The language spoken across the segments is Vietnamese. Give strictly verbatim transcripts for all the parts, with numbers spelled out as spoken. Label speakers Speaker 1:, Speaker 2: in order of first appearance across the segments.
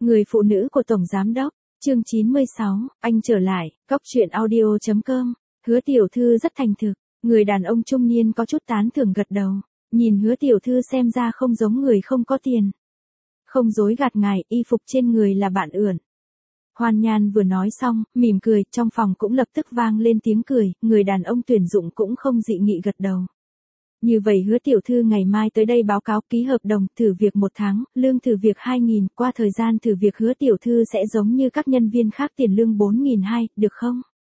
Speaker 1: Người phụ nữ của Tổng Giám Đốc, chương chín mươi sáu, anh trở lại, góc chuyện audio chấm com, Hứa tiểu thư rất thành thực, người đàn ông trung niên có chút tán thưởng gật đầu, nhìn Hứa tiểu thư xem ra không giống người không có tiền. Không dối gạt ngài, y phục trên người là bạn ượn. Hoan Nhan vừa nói xong, mỉm cười, trong phòng cũng lập tức vang lên tiếng cười, người đàn ông tuyển dụng cũng không dị nghị gật đầu. Như vậy Hứa tiểu thư ngày mai tới đây báo cáo ký hợp đồng, thử việc một tháng, lương thử việc hai nghìn, qua thời gian thử việc Hứa tiểu thư sẽ giống như các nhân viên khác tiền lương bốn nghìn hai trăm, được không?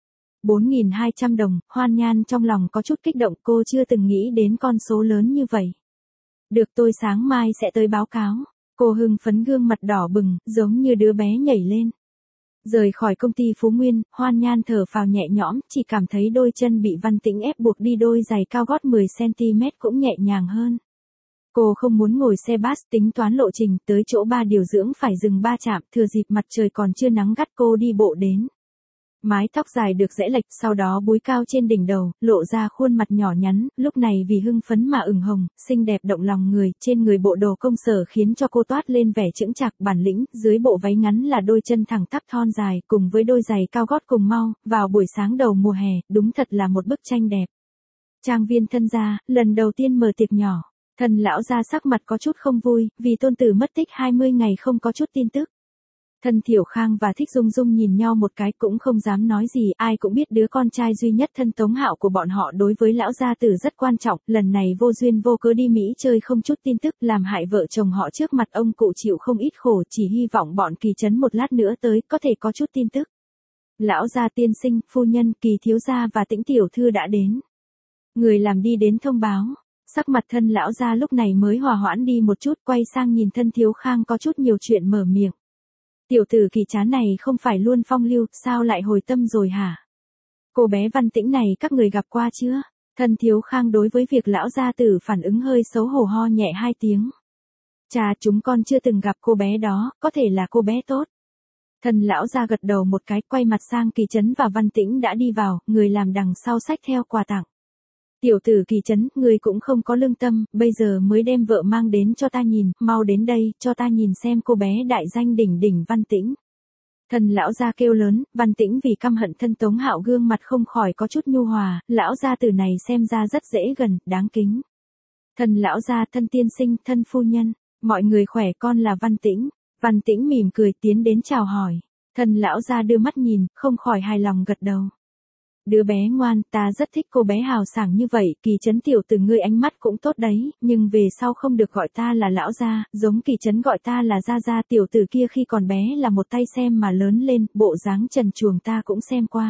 Speaker 1: bốn nghìn hai trăm đồng, Hoan Nhan trong lòng có chút kích động, cô chưa từng nghĩ đến con số lớn như vậy. Được, tôi sáng mai sẽ tới báo cáo. Cô hưng phấn, gương mặt đỏ bừng, giống như đứa bé nhảy lên. Rời khỏi công ty Phú Nguyên, Hoan Nhan thở phào nhẹ nhõm, chỉ cảm thấy đôi chân bị Văn Tĩnh ép buộc đi đôi giày cao gót mười xăng ti mét cũng nhẹ nhàng hơn. Cô không muốn ngồi xe bus, tính toán lộ trình, tới chỗ ba điều dưỡng phải dừng ba trạm, thừa dịp mặt trời còn chưa nắng gắt cô đi bộ đến. Mái tóc dài được giãy lệch, sau đó búi cao trên đỉnh đầu, lộ ra khuôn mặt nhỏ nhắn, lúc này vì hưng phấn mà ửng hồng, xinh đẹp động lòng người, trên người bộ đồ công sở khiến cho cô toát lên vẻ chững chạc bản lĩnh, dưới bộ váy ngắn là đôi chân thẳng tắp thon dài, cùng với đôi giày cao gót cùng mau, vào buổi sáng đầu mùa hè, đúng thật là một bức tranh đẹp. Trang viên Thân gia, lần đầu tiên mở tiệc nhỏ, Thân lão gia sắc mặt có chút không vui, vì tôn tử mất tích hai mươi ngày không có chút tin tức. Thân Thiểu Khang và Thích Dung Dung nhìn nhau một cái cũng không dám nói gì, ai cũng biết đứa con trai duy nhất Thân Tống Hạo của bọn họ đối với lão gia tử rất quan trọng, lần này vô duyên vô cớ đi Mỹ chơi không chút tin tức, làm hại vợ chồng họ trước mặt ông cụ chịu không ít khổ, chỉ hy vọng bọn Kỳ Trấn một lát nữa tới, có thể có chút tin tức. Lão gia tiên sinh, phu nhân, Kỳ thiếu gia và Tĩnh tiểu thư đã đến. Người làm đi đến thông báo, sắc mặt Thân lão gia lúc này mới hòa hoãn đi một chút, quay sang nhìn Thân Thiếu Khang có chút nhiều chuyện mở miệng. Tiểu tử Kỳ chán này không phải luôn phong lưu, sao lại hồi tâm rồi hả? Cô bé Văn Tĩnh này các người gặp qua chưa? Thân Thiếu Khang đối với việc lão gia tử phản ứng hơi xấu hổ ho nhẹ hai tiếng. Chà, chúng con chưa từng gặp cô bé đó, có thể là cô bé tốt. Thân lão gia gật đầu một cái, quay mặt sang Kỳ Trấn và Văn Tĩnh đã đi vào, người làm đằng sau xách theo quà tặng. Tiểu tử Kỳ Trấn, người cũng không có lương tâm, bây giờ mới đem vợ mang đến cho ta nhìn, mau đến đây, cho ta nhìn xem cô bé đại danh đỉnh đỉnh Văn Tĩnh. Thân lão gia kêu lớn, Văn Tĩnh vì căm hận Thân Tống Hạo gương mặt không khỏi có chút nhu hòa, lão gia tử này xem ra rất dễ gần, đáng kính. Thân lão gia, Thân tiên sinh, Thân phu nhân, mọi người khỏe, con là Văn Tĩnh. Văn Tĩnh mỉm cười tiến đến chào hỏi. Thân lão gia đưa mắt nhìn, không khỏi hài lòng gật đầu. Đứa bé ngoan, ta rất thích cô bé hào sảng như vậy, Kỳ Trấn tiểu tử ngươi ánh mắt cũng tốt đấy, nhưng về sau không được gọi ta là lão gia, giống Kỳ Trấn gọi ta là gia gia, tiểu tử kia khi còn bé là một tay xem mà lớn lên, bộ dáng trần truồng ta cũng xem qua.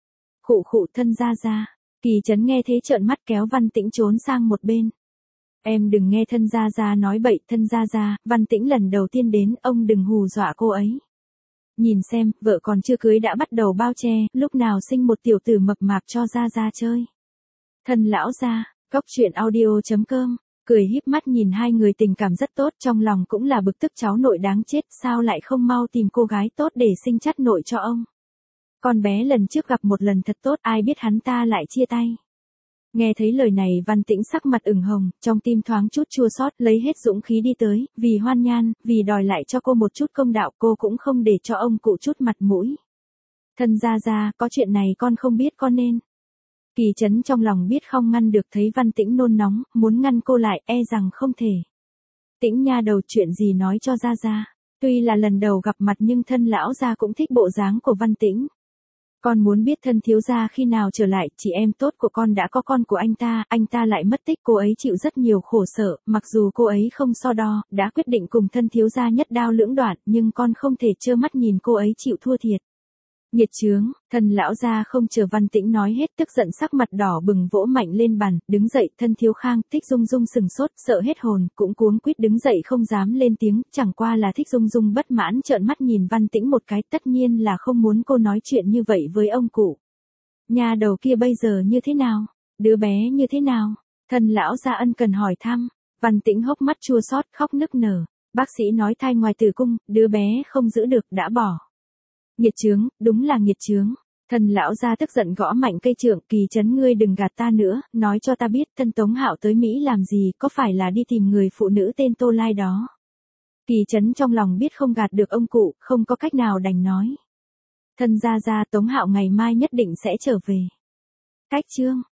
Speaker 1: Khụ khụ, Thân gia gia. Kỳ Trấn nghe thế trợn mắt kéo Văn Tĩnh trốn sang một bên. Em đừng nghe Thân gia gia nói bậy, Thân gia gia, Văn Tĩnh lần đầu tiên đến, ông đừng hù dọa cô ấy. Nhìn xem, vợ còn chưa cưới đã bắt đầu bao che, lúc nào sinh một tiểu tử mập mạp cho ra ra chơi. Thân lão gia, góc chuyện audio chấm com, cười híp mắt nhìn hai người tình cảm rất tốt, trong lòng cũng là bực tức cháu nội đáng chết, sao lại không mau tìm cô gái tốt để sinh chắt nội cho ông. Con bé lần trước gặp một lần thật tốt, ai biết hắn ta lại chia tay. Nghe thấy lời này Văn Tĩnh sắc mặt ửng hồng, trong tim thoáng chút chua xót, lấy hết dũng khí đi tới, vì Hoan Nhan, vì đòi lại cho cô một chút công đạo, cô cũng không để cho ông cụ chút mặt mũi. Thân gia gia, có chuyện này con không biết con nên. Kỳ Trấn trong lòng biết không ngăn được, thấy Văn Tĩnh nôn nóng, muốn ngăn cô lại, e rằng không thể. Tĩnh nha đầu, chuyện gì nói cho gia gia. Tuy là lần đầu gặp mặt nhưng Thân lão gia cũng thích bộ dáng của Văn Tĩnh. Con muốn biết Thân thiếu gia khi nào trở lại, chị em tốt của con đã có con của anh ta, anh ta lại mất tích, cô ấy chịu rất nhiều khổ sở, mặc dù cô ấy không so đo, đã quyết định cùng Thân thiếu gia nhất đao lưỡng đoạn, nhưng con không thể trơ mắt nhìn cô ấy chịu thua thiệt. Nghiệt chướng, Thân lão gia không chờ Văn Tĩnh nói hết, tức giận sắc mặt đỏ bừng vỗ mạnh lên bàn, đứng dậy, Thân Thiếu Khang, Thích Dung Dung sừng sốt, sợ hết hồn, cũng cuống quýt đứng dậy không dám lên tiếng, chẳng qua là Thích Dung Dung bất mãn trợn mắt nhìn Văn Tĩnh một cái, tất nhiên là không muốn cô nói chuyện như vậy với ông cụ. Nhà đầu kia bây giờ như thế nào? Đứa bé như thế nào? Thân lão gia ân cần hỏi thăm, Văn Tĩnh hốc mắt chua xót khóc nức nở, bác sĩ nói thai ngoài tử cung, đứa bé không giữ được đã bỏ. Nghiệt chướng, đúng là nghiệt chướng. Thân lão gia tức giận gõ mạnh cây trượng, Kỳ Trấn ngươi đừng gạt ta nữa, nói cho ta biết Thân Tống Hạo tới Mỹ làm gì, có phải là đi tìm người phụ nữ tên Tô Lai đó. Kỳ Kỳ Trấn trong lòng biết không gạt được ông cụ, không có cách nào đành nói. Thân gia gia, Tống Hạo ngày mai nhất định sẽ trở về. Cách chương